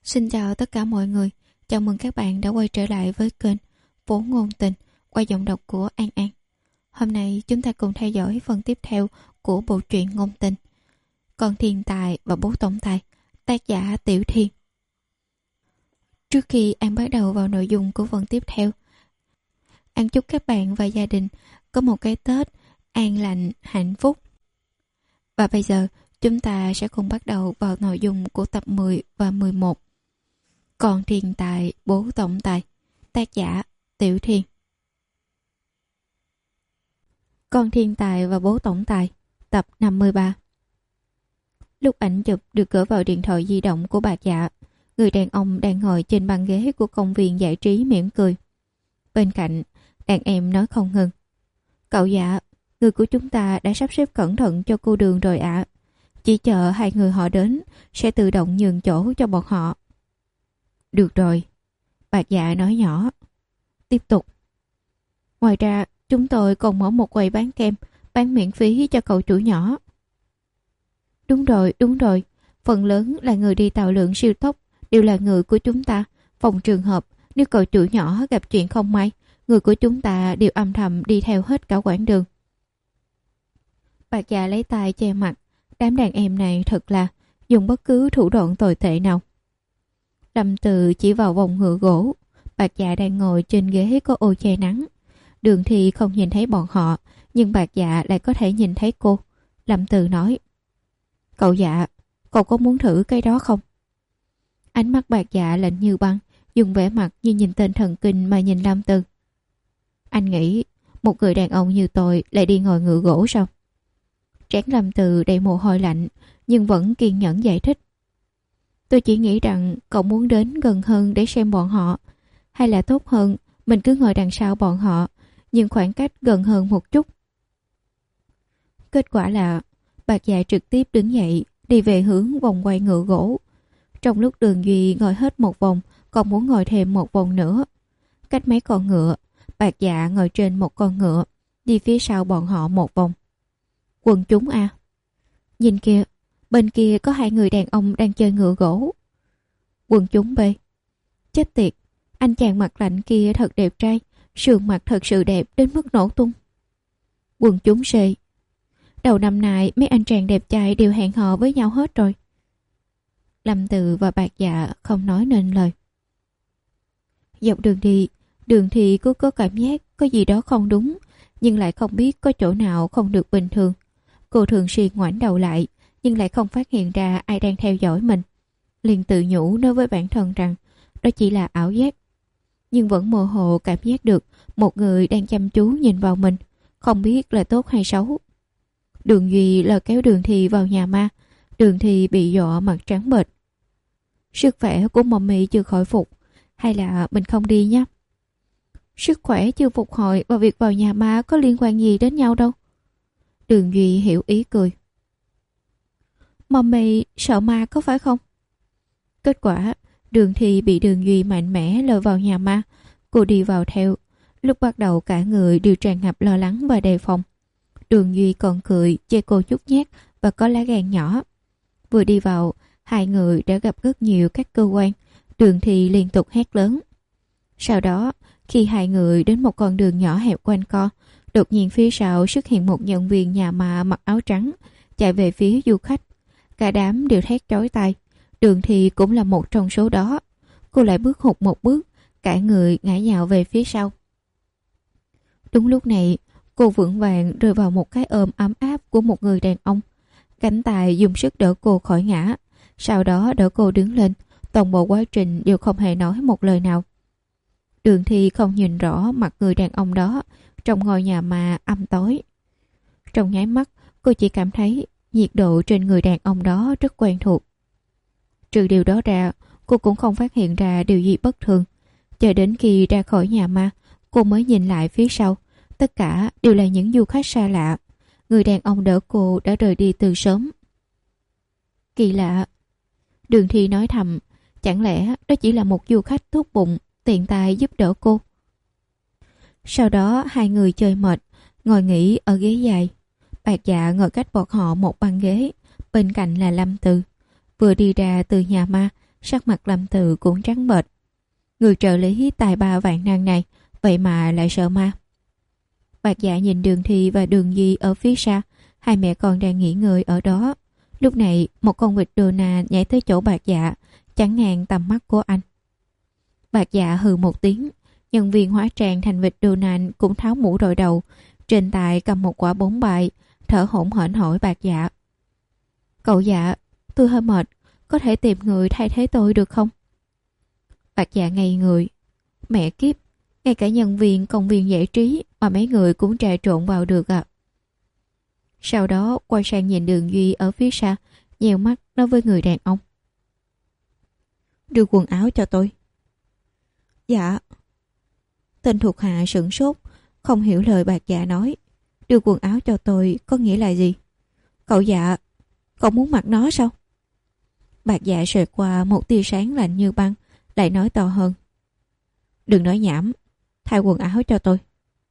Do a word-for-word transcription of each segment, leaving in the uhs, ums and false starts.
Xin chào tất cả mọi người, chào mừng các bạn đã quay trở lại với kênh Phố Ngôn Tình qua giọng đọc của An An. Hôm nay chúng ta cùng theo dõi phần tiếp theo của bộ truyện ngôn tình Con Thiên Tài và Bố Tổng Tài, tác giả Tiểu Thiên. Trước khi An bắt đầu vào nội dung của phần tiếp theo, An chúc các bạn và gia đình có một cái Tết an lành, hạnh phúc. Và bây giờ chúng ta sẽ cùng bắt đầu vào nội dung của tập mười và mười một. Con Thiên Tài, Bố Tổng Tài, tác giả Tiểu Thiên. Con Thiên Tài và Bố Tổng Tài, tập năm mươi ba. Lúc ảnh chụp được gửi vào điện thoại di động của Bạc Dạ, người đàn ông đang ngồi trên băng ghế của công viên giải trí mỉm cười. Bên cạnh, đàn em nói không ngừng: "Cậu Dạ, người của chúng ta đã sắp xếp cẩn thận cho cô Đường rồi ạ. À. Chỉ chờ hai người họ đến, sẽ tự động nhường chỗ cho bọn họ." "Được rồi," Bạc Dạ nói nhỏ. Tiếp tục: "Ngoài ra, chúng tôi còn mở một quầy bán kem, bán miễn phí cho cậu chủ nhỏ." "Đúng rồi, đúng rồi. Phần lớn là người đi tàu lượn siêu tốc, đều là người của chúng ta. Phòng trường hợp, nếu cậu chủ nhỏ gặp chuyện không may, người của chúng ta đều âm thầm đi theo hết cả quãng đường." Bạc Dạ lấy tay che mặt. Đám đàn em này thật là dùng bất cứ thủ đoạn tồi tệ nào. Lâm Từ chỉ vào vòng ngựa gỗ. Bạc Dạ đang ngồi trên ghế có ô che nắng. Đường Thì không nhìn thấy bọn họ, nhưng Bạc Dạ lại có thể nhìn thấy cô. Lâm Từ nói: "Cậu Dạ, cậu có muốn thử cái đó không?" Ánh mắt Bạc Dạ lạnh như băng, dùng vẻ mặt như nhìn tên thần kinh mà nhìn Lâm Từ. "Anh nghĩ một người đàn ông như tôi lại đi ngồi ngựa gỗ sao?" Trán Lâm Từ đầy mồ hôi lạnh, nhưng vẫn kiên nhẫn giải thích: "Tôi chỉ nghĩ rằng cậu muốn đến gần hơn để xem bọn họ, hay là tốt hơn mình cứ ngồi đằng sau bọn họ, nhưng khoảng cách gần hơn một chút." Kết quả là Bạc Dạ trực tiếp đứng dậy, đi về hướng vòng quay ngựa gỗ. Trong lúc Đường Duy ngồi hết một vòng, còn muốn ngồi thêm một vòng nữa. Cách mấy con ngựa, Bạc Dạ ngồi trên một con ngựa, đi phía sau bọn họ một vòng. "Quần chúng à, nhìn kìa, bên kia có hai người đàn ông đang chơi ngựa gỗ." "Quần chúng B, chết tiệt, anh chàng mặt lạnh kia thật đẹp trai, sườn mặt thật sự đẹp đến mức nổ tung." "Quần chúng C, đầu năm nay mấy anh chàng đẹp trai đều hẹn hò với nhau hết rồi." Lâm Từ và Bạc Dạ không nói nên lời. Dọc đường đi, Đường Thì cứ có cảm giác có gì đó không đúng, nhưng lại không biết có chỗ nào không được bình thường. Cô thường xuyên ngoảnh đầu lại, nhưng lại không phát hiện ra ai đang theo dõi mình. Liền tự nhủ nói với bản thân rằng đó chỉ là ảo giác, nhưng vẫn mơ hồ cảm giác được một người đang chăm chú nhìn vào mình, không biết là tốt hay xấu. Đường Duy lôi kéo Đường Thì vào nhà ma. Đường Thì bị dọa mặt trắng bệch. "Sức khỏe của Mommy chưa khôi phục, hay là mình không đi nhé?" "Sức khỏe chưa phục hồi và việc vào nhà ma có liên quan gì đến nhau đâu." Đường Duy hiểu ý cười. "Mommy sợ ma có phải không?" Kết quả, Đường Thì bị Đường Duy mạnh mẽ lôi vào nhà ma. Cô đi vào theo. Lúc bắt đầu cả người đều tràn ngập lo lắng và đề phòng. Đường Duy còn cười chê cô chút nhát và có lá gan nhỏ. Vừa đi vào, hai người đã gặp rất nhiều các cơ quan. Đường Thì liên tục hét lớn. Sau đó, khi hai người đến một con đường nhỏ hẹp quanh co, đột nhiên phía sau xuất hiện một nhân viên nhà ma mặc áo trắng, chạy về phía du khách. Cả đám đều thét chói tai. Đường Thì cũng là một trong số đó. Cô lại bước hụt một bước, cả người ngã nhào về phía sau. Đúng lúc này, cô vững vàng rơi vào một cái ôm ấm áp của một người đàn ông. Cánh tay dùng sức đỡ cô khỏi ngã, sau đó đỡ cô đứng lên. Toàn bộ quá trình đều không hề nói một lời nào. Đường Thì không nhìn rõ mặt người đàn ông đó trong ngôi nhà ma âm tối. Trong nháy mắt, cô chỉ cảm thấy nhiệt độ trên người đàn ông đó rất quen thuộc. Trừ điều đó ra, cô cũng không phát hiện ra điều gì bất thường. Chờ đến khi ra khỏi nhà ma, cô mới nhìn lại phía sau. Tất cả đều là những du khách xa lạ. Người đàn ông đỡ cô đã rời đi từ sớm. Kỳ lạ. Đường Thì nói thầm, chẳng lẽ đó chỉ là một du khách tốt bụng, tiện tay giúp đỡ cô. Sau đó hai người chơi mệt, ngồi nghỉ ở ghế dài. Bạc Dạ ngồi cách bọn họ một băng ghế, bên cạnh là Lâm Từ. Vừa đi ra từ nhà ma, sắc mặt Lâm Từ cũng trắng bệch. Người trợ lý tài ba vạn năng này vậy mà lại sợ ma. Bạc Dạ nhìn Đường Thi và Đường Duy ở phía xa, hai mẹ con đang nghỉ ngơi ở đó. Lúc này một con vịt Dona nhảy tới chỗ Bạc Dạ, chắn ngang tầm mắt của anh. Bạc Dạ hừ một tiếng, nhân viên hóa trang thành vịt Dona cũng tháo mũ đội đầu, trên tay cầm một quả bóng bài, thở hổn hển hỏi Bạc Dạ: "Cậu Dạ, tôi hơi mệt, có thể tìm người thay thế tôi được không?" Bạc Dạ ngây người. Mẹ kiếp, ngay cả nhân viên công viên giải trí mà mấy người cũng trà trộn vào được à? Sau đó quay sang nhìn Đường Duy ở phía xa, nheo mắt nói với người đàn ông: "Đưa quần áo cho tôi." "Dạ." Tên thuộc hạ sửng sốt, không hiểu lời Bạc Dạ nói. Đưa quần áo cho tôi có nghĩa là gì? "Cậu Dạ, cậu muốn mặc nó sao?" Bạc Dạ xẹt qua một tia sáng lạnh như băng, lại nói to hơn: "Đừng nói nhảm, thay quần áo cho tôi."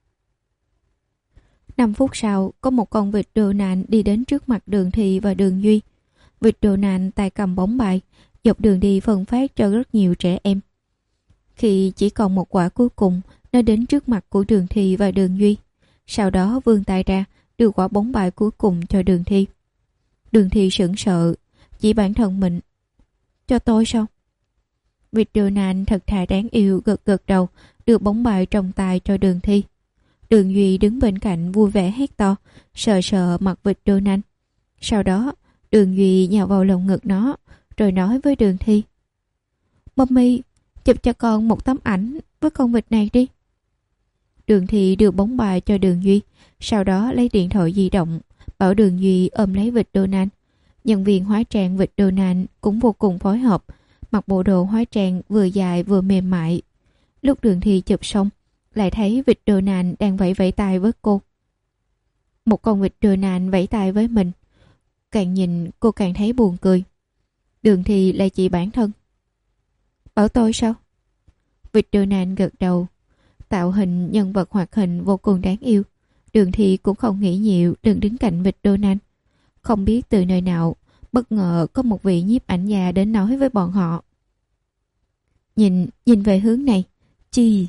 Năm phút sau, có một con vịt Dona đi đến trước mặt Đường Thi và Đường Duy. Vịt Dona tay cầm bóng bài, dọc đường đi phân phát cho rất nhiều trẻ em. Khi chỉ còn một quả cuối cùng, nó đến trước mặt của Đường Thi và Đường Duy. Sau đó vươn tay ra, đưa quả bóng bài cuối cùng cho Đường Thi. Đường Thi sững sờ, chỉ bản thân mình: "Cho tôi sao?" Vịt Dona thật thà đáng yêu gật gật đầu, đưa bóng bài trong tay cho Đường Thi. Đường Duy đứng bên cạnh vui vẻ hét to, sờ sờ mặt vịt Dona. Sau đó Đường Duy nhào vào lồng ngực nó, rồi nói với Đường Thi: "Mommy, chụp cho con một tấm ảnh với con vịt này đi." Đường Thi đưa bóng bài cho Đường Duy, sau đó lấy điện thoại di động, bảo Đường Duy ôm lấy vịt Dona. Nhân viên hóa trang vịt Dona cũng vô cùng phối hợp, mặc bộ đồ hóa trang vừa dài vừa mềm mại. Lúc Đường Thi chụp xong, lại thấy vịt Dona đang vẫy vẫy tay với cô. Một con vịt Dona vẫy tay với mình, càng nhìn cô càng thấy buồn cười. Đường Thi lại chỉ bản thân: "Bảo tôi sao?" Vịt Dona gật đầu. Tạo hình nhân vật hoạt hình vô cùng đáng yêu. Đường Thi cũng không nghĩ nhiều, đừng đứng cạnh vịt Dona. Không biết từ nơi nào, bất ngờ có một vị nhiếp ảnh gia đến nói với bọn họ: Nhìn, nhìn về hướng này, chi.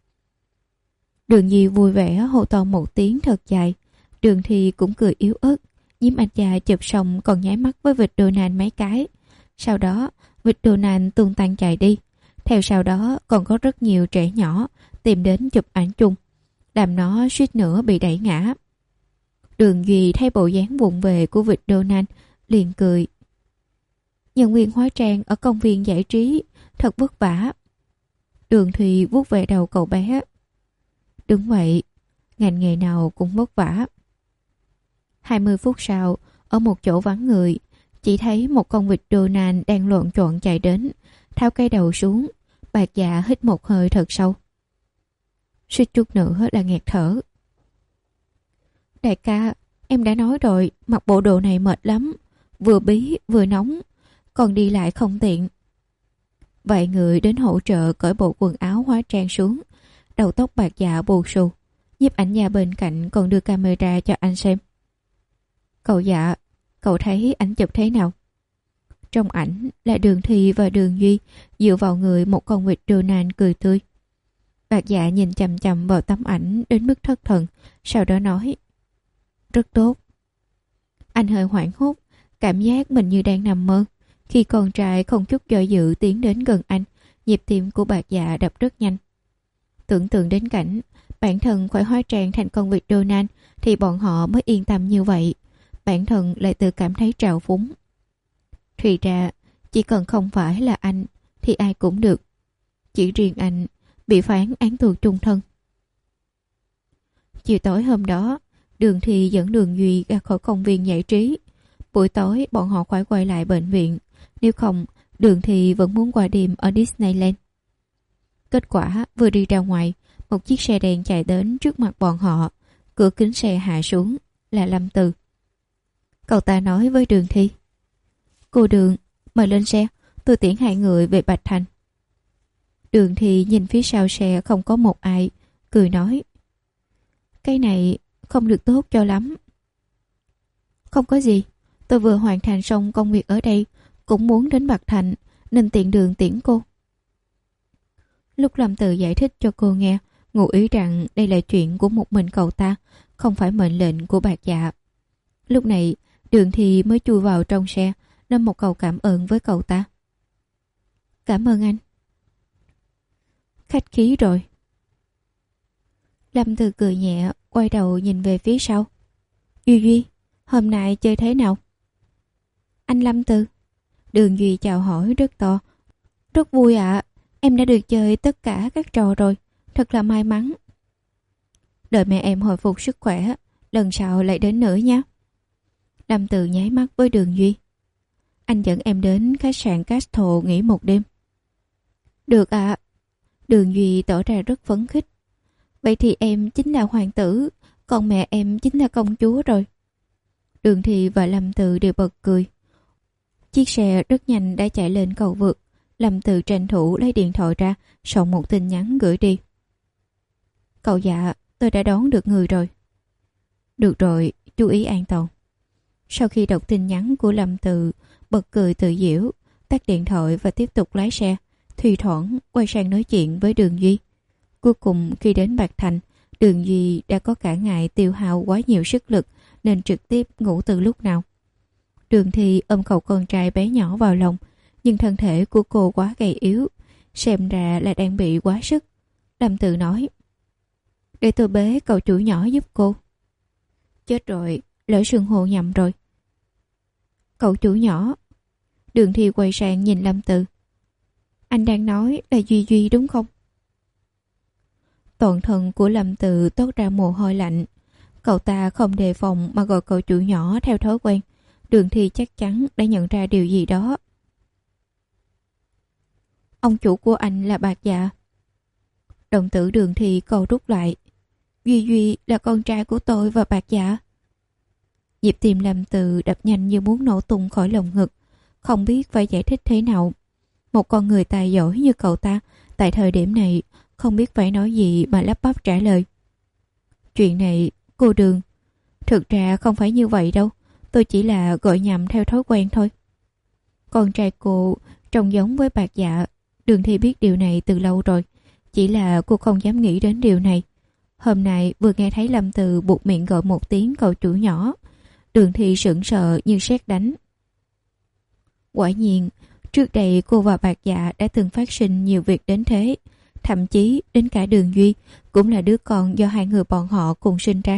Đường Di vui vẻ hô to một tiếng thật dài. Đường Thi cũng cười yếu ớt. Nhiếp ảnh gia chụp xong còn nháy mắt với vịt Dona mấy cái. Sau đó vịt Dona tung tăng chạy đi. Theo sau đó còn có rất nhiều trẻ nhỏ tìm đến chụp ảnh chung, làm nó suýt nữa bị đẩy ngã. Đường Duy thấy bộ dáng vụng về của vịt Dona liền cười: "Nhân viên hóa trang ở công viên giải trí thật vất vả." Đường Thùy vuốt về đầu cậu bé: "Đúng vậy, ngành nghề nào cũng vất vả." Hai mươi phút sau, ở một chỗ vắng người, chỉ thấy một con vịt Dona đang lộn trộn chạy đến, tháo cái đầu xuống. Bạc Dạ hít một hơi thật sâu, suýt chút nữa là nghẹt thở. "Đại ca, em đã nói rồi, mặc bộ đồ này mệt lắm, vừa bí vừa nóng, còn đi lại không tiện." Vài người đến hỗ trợ cởi bộ quần áo hóa trang xuống. Đầu tóc Bạc Dạ bù xù. Nhiếp ảnh gia bên cạnh còn đưa camera cho anh xem. "Cậu Dạ, cậu thấy ảnh chụp thế nào?" Trong ảnh là Đường Thi và Đường Duy dựa vào người một con vịt Dona cười tươi. Bạc Dạ nhìn chằm chằm vào tấm ảnh đến mức thất thần, sau đó nói: "Rất tốt." Anh hơi hoảng hốt, cảm giác mình như đang nằm mơ. Khi con trai không chút do dự tiến đến gần anh, nhịp tim của Bạc Dạ đập rất nhanh. Tưởng tượng đến cảnh bản thân phải hóa trang thành con vịt Dona thì bọn họ mới yên tâm như vậy. Bản thân lại tự cảm thấy trào phúng. Thì ra, chỉ cần không phải là anh thì ai cũng được. Chỉ riêng anh bị phán án tù chung thân. Chiều tối hôm đó, Đường Thi dẫn Đường Duy ra khỏi công viên giải trí. Buổi tối bọn họ phải quay lại bệnh viện. Nếu không, Đường Thi vẫn muốn qua đêm ở Disneyland. Kết quả vừa đi ra ngoài, một chiếc xe đen chạy đến trước mặt bọn họ. Cửa kính xe hạ xuống là Lâm Từ. Cậu ta nói với Đường Thi: "Cô Đường, mời lên xe, tôi tiễn hai người về Bạch Thành." Đường Thi nhìn phía sau xe không có một ai, cười nói: "Cái này không được tốt cho lắm." "Không có gì, tôi vừa hoàn thành xong công việc ở đây, cũng muốn đến Bạch Thành, nên tiện đường tiễn cô. Lúc Lâm Từ giải thích cho cô nghe, ngụ ý rằng đây là chuyện của một mình cậu ta, không phải mệnh lệnh của Bạc Dạ. Lúc này, Đường Thi mới chui vào trong xe, nói một câu cảm ơn với cậu ta. Cảm ơn anh. Khách khí rồi. Lâm Từ cười nhẹ, quay đầu nhìn về phía sau. Duy Duy, hôm nay chơi thế nào? Anh Lâm Từ. Đường Duy chào hỏi rất to. Rất vui ạ, à. Em đã được chơi tất cả các trò rồi, thật là may mắn. Đợi mẹ em hồi phục sức khỏe, lần sau lại đến nữa nhé. Lâm Từ nháy mắt với Đường Duy. Anh dẫn em đến khách sạn Castle nghỉ một đêm. Được ạ. À. Đường Duy tỏ ra rất phấn khích. Vậy thì em chính là hoàng tử, còn mẹ em chính là công chúa rồi. Đường Thi và Lâm Từ đều bật cười. Chiếc xe rất nhanh đã chạy lên cầu vượt. Lâm Từ tranh thủ lấy điện thoại ra, soạn một tin nhắn gửi đi. Cậu Dạ, tôi đã đón được người rồi. Được rồi, chú ý an toàn. Sau khi đọc tin nhắn của Lâm Từ, bật cười tự giễu, tắt điện thoại và tiếp tục lái xe, thi thoảng quay sang nói chuyện với Đường Duy. Cuối cùng khi đến Bạc Thành, Đường Duy đã có cả ngày tiêu hao quá nhiều sức lực nên trực tiếp ngủ từ lúc nào. Đường Thi ôm cậu con trai bé nhỏ vào lòng, nhưng thân thể của cô quá gầy yếu, xem ra là đang bị quá sức. Lâm Từ nói, để tôi bế cậu chủ nhỏ giúp cô. Chết rồi, lỡ sưng hô nhầm rồi. Cậu chủ nhỏ. Đường Thi quay sang nhìn Lâm Từ. Anh đang nói là Duy Duy đúng không? Toàn thân của Lâm Từ toát ra mồ hôi lạnh. Cậu ta không đề phòng mà gọi cậu chủ nhỏ theo thói quen. Đường Thi chắc chắn đã nhận ra điều gì đó. Ông chủ của anh là Bạc Dạ. Đồng tử Đường Thi co rút lại. Duy Duy là con trai của tôi và Bạc Dạ. Nhịp tim Lâm Từ đập nhanh như muốn nổ tung khỏi lồng ngực. Không biết phải giải thích thế nào. Một con người tài giỏi như cậu ta, tại thời điểm này, không biết phải nói gì mà lắp bắp trả lời. Chuyện này, cô Đường, thực ra không phải như vậy đâu. Tôi chỉ là gọi nhầm theo thói quen thôi. Con trai cô trông giống với Bạc Dạ. Đường Thi biết điều này từ lâu rồi. Chỉ là cô không dám nghĩ đến điều này. Hôm nay vừa nghe thấy Lâm Từ buộc miệng gọi một tiếng cậu chủ nhỏ. Đường Thi sững sờ như sét đánh. Quả nhiên, trước đây cô và Bạc Dạ đã từng phát sinh nhiều việc đến thế. Thậm chí đến cả Đường Duy cũng là đứa con do hai người bọn họ cùng sinh ra.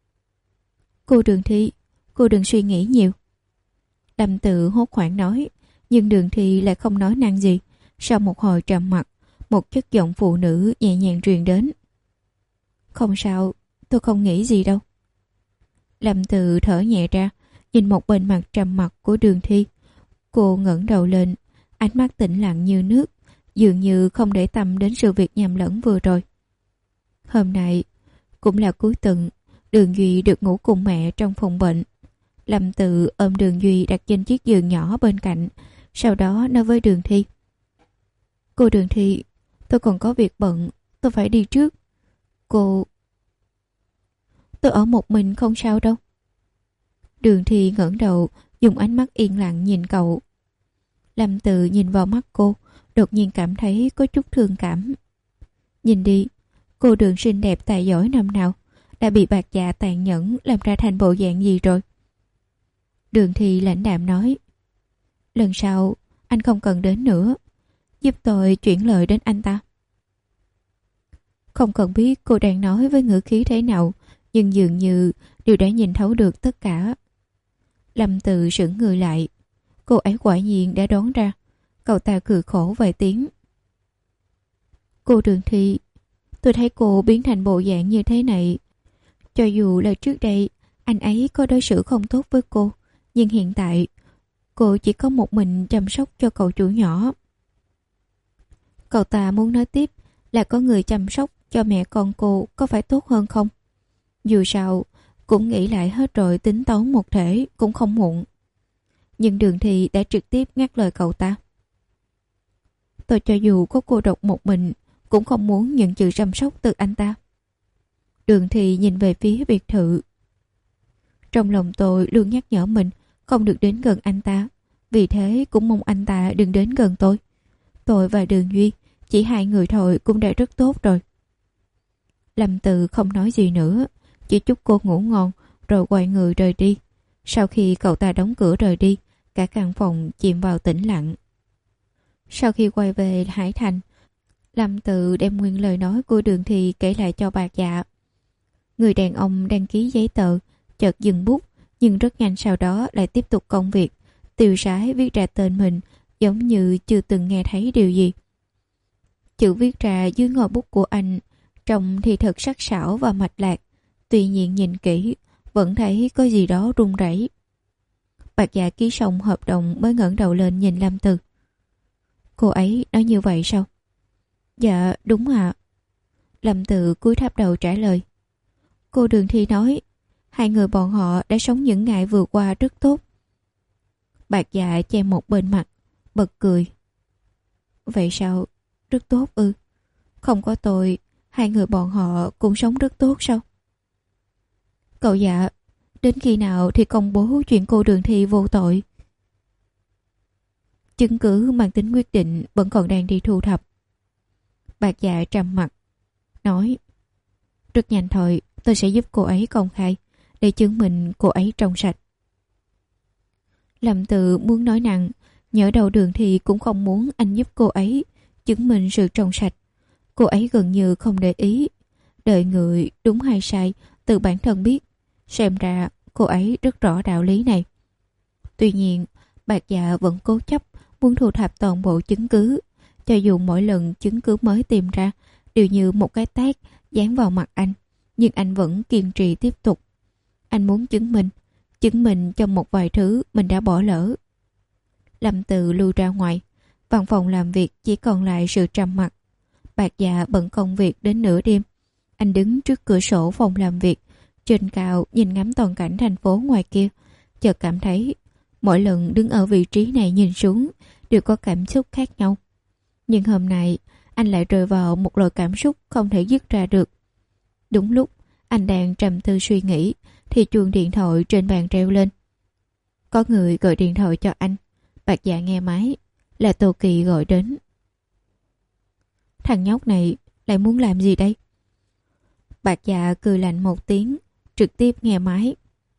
Cô Đường Thi, cô đừng suy nghĩ nhiều. Lâm Từ hốt hoảng nói, nhưng Đường Thi lại không nói năng gì. Sau một hồi trầm mặc, một chất giọng phụ nữ nhẹ nhàng truyền đến. Không sao, tôi không nghĩ gì đâu. Lâm Từ thở nhẹ ra, nhìn một bên mặt trầm mặc của Đường Thi. Cô ngẩng đầu lên, ánh mắt tĩnh lặng như nước, dường như không để tâm đến sự việc nhầm lẫn vừa rồi. Hôm nay cũng là cuối tuần, Đường Duy được ngủ cùng mẹ trong phòng bệnh. Lâm Từ ôm Đường Duy đặt trên chiếc giường nhỏ bên cạnh, sau đó nói với Đường Thi. Cô Đường Thi, tôi còn có việc bận, tôi phải đi trước. Cô... Tôi ở một mình không sao đâu. Đường Thi ngẩng đầu, dùng ánh mắt yên lặng nhìn cậu. Lâm Từ nhìn vào mắt cô, đột nhiên cảm thấy có chút thương cảm. Nhìn đi, cô Đường xinh đẹp tài giỏi năm nào đã bị Bạc Dạ tàn nhẫn làm ra thành bộ dạng gì rồi. Đường Thi lãnh đạm nói, lần sau anh không cần đến nữa, giúp tôi chuyển lời đến anh ta. Không cần biết cô đang nói với ngữ khí thế nào, nhưng dường như đều đã nhìn thấu được tất cả. Lâm Từ sững người lại. Cô ấy quả nhiên đã đoán ra. Cậu ta cười khổ vài tiếng. Cô Đường Thi, tôi thấy cô biến thành bộ dạng như thế này. Cho dù là trước đây anh ấy có đối xử không tốt với cô, nhưng hiện tại cô chỉ có một mình chăm sóc cho cậu chủ nhỏ. Cậu ta muốn nói tiếp là có người chăm sóc cho mẹ con cô có phải tốt hơn không? Dù sao cũng nghĩ lại hết rồi, tính toán một thể cũng không muộn. Nhưng Đường Thi đã trực tiếp ngắt lời cậu ta. Tôi cho dù có cô độc một mình cũng không muốn nhận sự chăm sóc từ anh ta. Đường Thi nhìn về phía biệt thự. Trong lòng tôi luôn nhắc nhở mình không được đến gần anh ta. Vì thế cũng mong anh ta đừng đến gần tôi. Tôi và Đường Duy, chỉ hai người thôi cũng đã rất tốt rồi. Lâm Từ không nói gì nữa, chỉ chúc cô ngủ ngon rồi quay người rời đi. Sau khi cậu ta đóng cửa rời đi, cả căn phòng chìm vào tĩnh lặng. Sau khi quay về Hải Thành, Lâm Từ đem nguyên lời nói của Đường Thì kể lại cho Bạc Dạ. Người đàn ông đăng ký giấy tờ chợt dừng bút, nhưng rất nhanh sau đó lại tiếp tục công việc, tiêu sái viết ra tên mình giống như chưa từng nghe thấy điều gì. Chữ viết ra dưới ngòi bút của anh trông thì thật sắc sảo và mạch lạc, tuy nhiên nhìn kỹ vẫn thấy có gì đó run rẩy. Bạc Dạ ký xong hợp đồng mới ngẩng đầu lên nhìn Lâm Từ. Cô ấy nói như vậy sao? Dạ đúng ạ. Lâm Từ cúi thấp đầu trả lời. Cô Đường Thi nói hai người bọn họ đã sống những ngày vừa qua rất tốt. Bạc Dạ che một bên mặt, bật cười. Vậy sao? Rất tốt ư? Không có tôi, hai người bọn họ cũng sống rất tốt sao? Cậu Dạ, đến khi nào thì công bố chuyện cô Đường Thi vô tội? Chứng cứ mang tính quyết định vẫn còn đang đi thu thập. Bạc Dạ trầm mặt, nói rất nhanh thôi, tôi sẽ giúp cô ấy công khai để chứng minh cô ấy trong sạch. Lâm Từ muốn nói nặng, nhỡ đầu Đường Thi cũng không muốn anh giúp cô ấy chứng minh sự trong sạch. Cô ấy gần như không để ý, đợi người đúng hay sai từ bản thân biết. Xem ra cô ấy rất rõ đạo lý này. Tuy nhiên, Bạc Dạ vẫn cố chấp muốn thu thập toàn bộ chứng cứ, cho dù mỗi lần chứng cứ mới tìm ra đều như một cái tát dán vào mặt anh, nhưng anh vẫn kiên trì tiếp tục. Anh muốn chứng minh, chứng minh cho một vài thứ mình đã bỏ lỡ. Lâm Từ lui ra ngoài, văn phòng làm việc chỉ còn lại sự trầm mặc. Bạc Dạ bận công việc đến nửa đêm. Anh đứng trước cửa sổ phòng làm việc, trên cao nhìn ngắm toàn cảnh thành phố ngoài kia, chợt cảm thấy mỗi lần đứng ở vị trí này nhìn xuống đều có cảm xúc khác nhau. Nhưng hôm nay anh lại rơi vào một loại cảm xúc không thể dứt ra được. Đúng lúc anh đang trầm tư suy nghĩ thì chuông điện thoại trên bàn reo lên. Có người gọi điện thoại cho anh. Bạc Dạ nghe máy, là Tô Kỳ gọi đến. Thằng nhóc này lại muốn làm gì đây? Bạc Dạ cười lạnh một tiếng, trực tiếp nghe máy.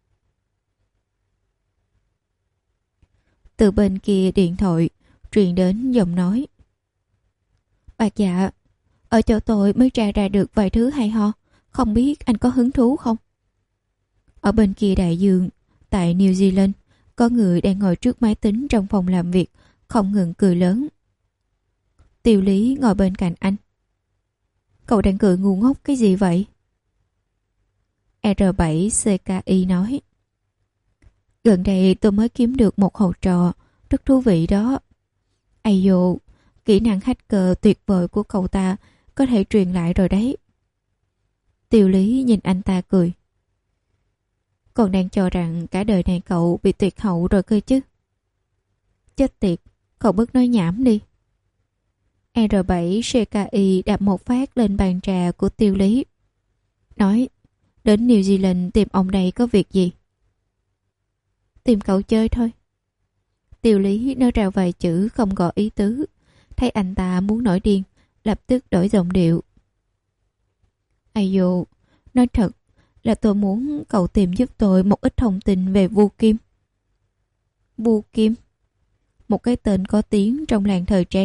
Từ bên kia điện thoại truyền đến giọng nói. Bạc Dạ, ở chỗ tôi mới tra ra được vài thứ hay ho, không biết anh có hứng thú không? Ở bên kia đại dương, tại New Zealand, có người đang ngồi trước máy tính trong phòng làm việc, không ngừng cười lớn. Tiêu Lý ngồi bên cạnh anh. Cậu đang cười ngu ngốc cái gì vậy? R bảy C K I nói. Gần đây tôi mới kiếm được một hầu trò rất thú vị đó. Ây dồ, kỹ năng hacker tuyệt vời của cậu ta có thể truyền lại rồi đấy. Tiêu Lý nhìn anh ta cười. Còn đang cho rằng cả đời này cậu bị tuyệt hậu rồi cơ chứ. Chết tiệt, cậu bớt nói nhảm đi. R bảy C K I đạp một phát lên bàn trà của Tiêu Lý. Nói, đến New Zealand tìm ông đây có việc gì? Tìm cậu chơi thôi. Tiêu Lý nói ra vài chữ không gõ ý tứ. Thấy anh ta muốn nổi điên, lập tức đổi giọng điệu. Ây dồ, nói thật là tôi muốn cậu tìm giúp tôi một ít thông tin về Vu Kim. Vu Kim? Một cái tên có tiếng trong làng thời trang.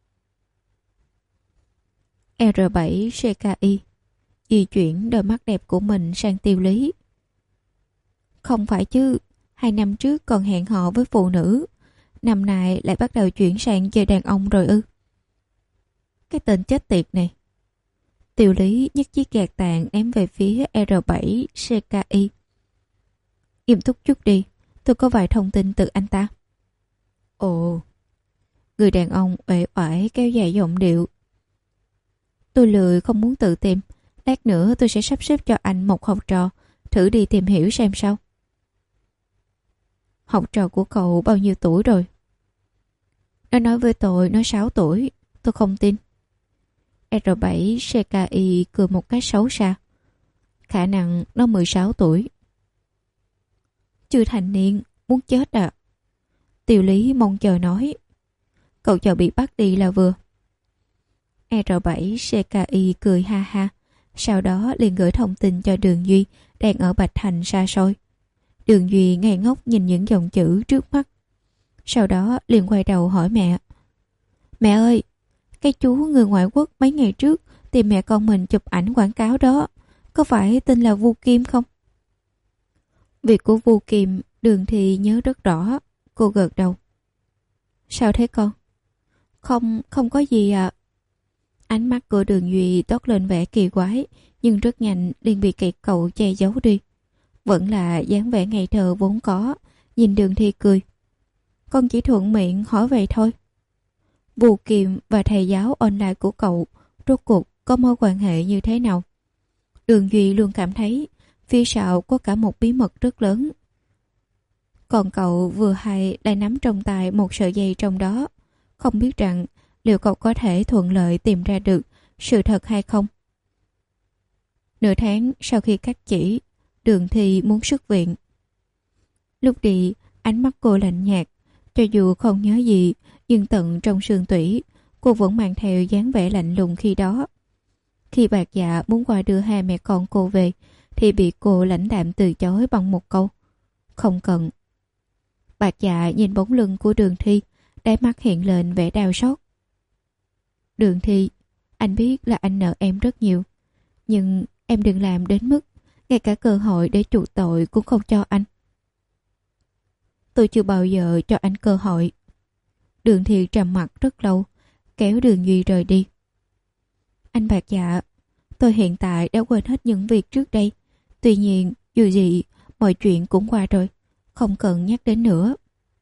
R bảy C K I di chuyển đôi mắt đẹp của mình sang Tiêu Lý. Không phải chứ, hai năm trước còn hẹn hò với phụ nữ, năm nay lại bắt đầu chuyển sang chơi đàn ông rồi ư? Cái tên chết tiệt này. Tiêu Lý nhấc chiếc gạt tàn ném về phía R bảy C K I. Nghiêm túc chút đi, tôi có vài thông tin từ anh ta. Ồ. Người đàn ông uể oải kéo dài giọng điệu. Tôi lười không muốn tự tìm. Lát nữa tôi sẽ sắp xếp cho anh một học trò, thử đi tìm hiểu xem sao. Học trò của cậu bao nhiêu tuổi rồi? Nó nói với tôi nó sáu tuổi. Tôi không tin. R bảy C K I cười một cái xấu xa. Khả năng nó mười sáu tuổi. Chưa thành niên, muốn chết à? Tiêu Lý mong chờ nói. Cậu chờ bị bắt đi là vừa. R bảy xê ca i cười ha ha. Sau đó liền gửi thông tin cho Đường Duy đang ở Bạch Thành xa xôi. Đường Duy ngây ngốc nhìn những dòng chữ trước mắt. Sau đó liền quay đầu hỏi mẹ. Mẹ ơi, cái chú người ngoại quốc mấy ngày trước tìm mẹ con mình chụp ảnh quảng cáo đó, có phải tên là Vu Kim không? Việc của Vu Kim Đường thì nhớ rất rõ. Cô gật đầu. Sao thế con? Không, không có gì ạ. À. Ánh mắt của Đường Duy toát lên vẻ kỳ quái, nhưng rất nhanh liền bị kẻ cậu che giấu đi. Vẫn là dáng vẻ ngây thơ vốn có. Nhìn Đường Thi cười. Con chỉ thuận miệng hỏi vậy thôi. Vu Kim và thầy giáo online của cậu rốt cuộc có mối quan hệ như thế nào? Đường Duy luôn cảm thấy phía sau có cả một bí mật rất lớn. Còn cậu vừa hay lại nắm trong tay một sợi dây trong đó. Không biết rằng liệu cậu có thể thuận lợi tìm ra được sự thật hay không? Nửa tháng sau khi cắt chỉ, Đường Thi muốn xuất viện. Lúc đi, ánh mắt cô lạnh nhạt. Cho dù không nhớ gì, nhưng tận trong xương tủy, cô vẫn mang theo dáng vẻ lạnh lùng khi đó. Khi Bạc Dạ muốn qua đưa hai mẹ con cô về, thì bị cô lãnh đạm từ chối bằng một câu. Không cần. Bạc Dạ nhìn bóng lưng của Đường Thi, đáy mắt hiện lên vẻ đau xót. Đường Thi, anh biết là anh nợ em rất nhiều, nhưng em đừng làm đến mức ngay cả cơ hội để chuộc tội cũng không cho anh. Tôi chưa bao giờ cho anh cơ hội. Đường Thi trầm mặc rất lâu, kéo Đường Duy rời đi. Anh Bạc Dạ, tôi hiện tại đã quên hết những việc trước đây. Tuy nhiên, dù gì, mọi chuyện cũng qua rồi, không cần nhắc đến nữa.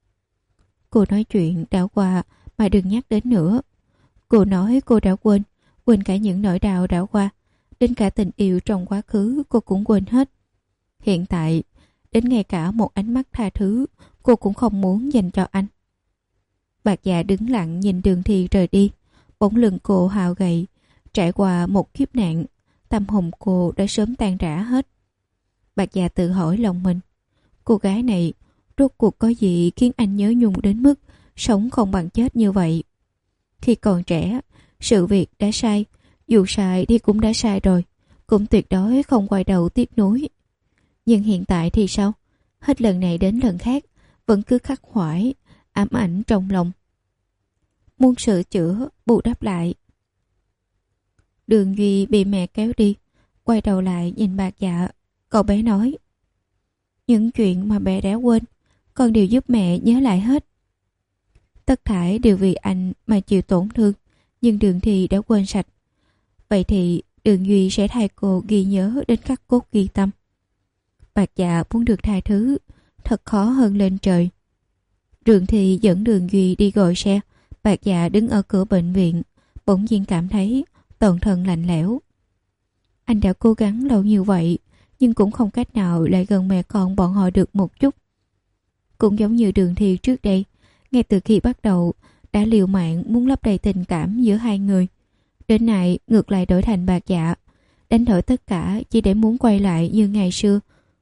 Cô nói chuyện đã qua mà đừng nhắc đến nữa. Cô nói cô đã quên, quên cả những nỗi đau đã qua, đến cả tình yêu trong quá khứ cô cũng quên hết. Hiện tại, đến ngay cả một ánh mắt tha thứ cô cũng không muốn dành cho anh. Bạc Dạ đứng lặng nhìn Đường Thi rời đi. Bóng lưng cô hao gầy, trải qua một kiếp nạn, tâm hồn cô đã sớm tan rã hết. Bạc Dạ tự hỏi lòng mình, cô gái này rốt cuộc có gì khiến anh nhớ nhung đến mức sống không bằng chết như vậy? Khi còn trẻ, sự việc đã sai, dù sai thì cũng đã sai rồi, cũng tuyệt đối không quay đầu tiếc nuối. Nhưng hiện tại thì sao? Hết lần này đến lần khác, vẫn cứ khắc khoải, ám ảnh trong lòng. Muốn sửa chữa, bù đắp lại. Đường Duy bị mẹ kéo đi, quay đầu lại nhìn Bạc Dạ. Cậu bé nói, những chuyện mà mẹ đã quên, con đều giúp mẹ nhớ lại hết. Tất thảy đều vì anh mà chịu tổn thương, nhưng Đường Thi đã quên sạch. Vậy thì Đường Duy sẽ thay cô ghi nhớ đến khắc cốt ghi tâm. Bạc Dạ muốn được tha thứ, thật khó hơn lên trời. Đường Thi dẫn Đường Duy đi gọi xe. Bạc Dạ đứng ở cửa bệnh viện, bỗng nhiên cảm thấy toàn thân lạnh lẽo. Anh đã cố gắng lâu như vậy, nhưng cũng không cách nào lại gần mẹ con bọn họ được một chút. Cũng giống như Đường Thi trước đây, ngay từ khi bắt đầu đã liều mạng muốn lấp đầy tình cảm giữa hai người. Đến nay ngược lại đổi thành Bạc Dạ, đánh đổi tất cả chỉ để muốn quay lại như ngày xưa.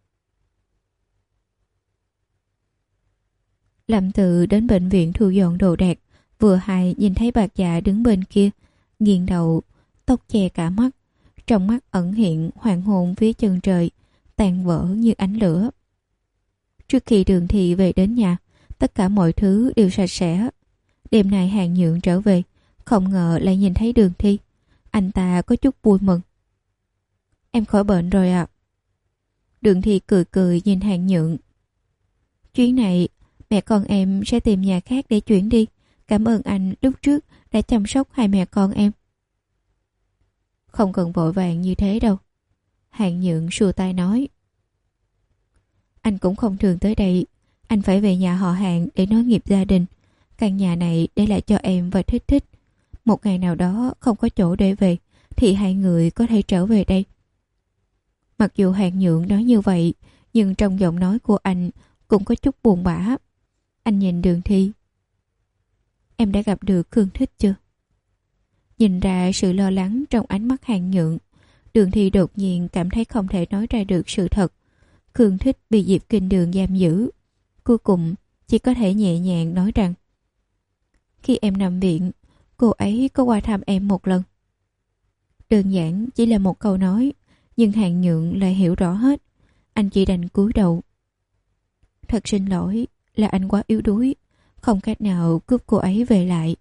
Lâm Tự đến bệnh viện thu dọn đồ đạc, vừa hay nhìn thấy Bạc Dạ đứng bên kia, nghiêng đầu, tóc che cả mắt, trong mắt ẩn hiện hoàng hôn phía chân trời, tàn vỡ như ánh lửa. Trước khi Đường Thi về đến nhà, tất cả mọi thứ đều sạch sẽ. Đêm nay Hàng Nhượng trở về, không ngờ lại nhìn thấy Đường Thi. Anh ta có chút vui mừng. Em khỏi bệnh rồi ạ. À? Đường Thi cười cười nhìn Hàng Nhượng. Chuyến này mẹ con em sẽ tìm nhà khác để chuyển đi. Cảm ơn anh lúc trước đã chăm sóc hai mẹ con em. Không cần vội vàng như thế đâu. Hàng Nhượng xua tay nói. Anh cũng không thường tới đây. Anh phải về nhà họ Hàng để nối nghiệp gia đình. Căn nhà này để lại cho em và Thích Thích. Một ngày nào đó không có chỗ để về thì hai người có thể trở về đây. Mặc dù Hàng Nhượng nói như vậy, nhưng trong giọng nói của anh cũng có chút buồn bã. Anh nhìn Đường Thi. Em đã gặp được Khương Thích chưa? Nhìn ra sự lo lắng trong ánh mắt Hàng Nhượng, Đường Thi đột nhiên cảm thấy không thể nói ra được sự thật. Khương Thích bị Diệp Kinh Đường giam giữ. Cuối cùng chỉ có thể nhẹ nhàng nói rằng khi em nằm viện, cô ấy có qua thăm em một lần. Đơn giản chỉ là một câu nói, nhưng Hàng Nhượng lại hiểu rõ hết. Anh chỉ đành cúi đầu. Thật xin lỗi, là anh quá yếu đuối, không cách nào cướp cô ấy về lại.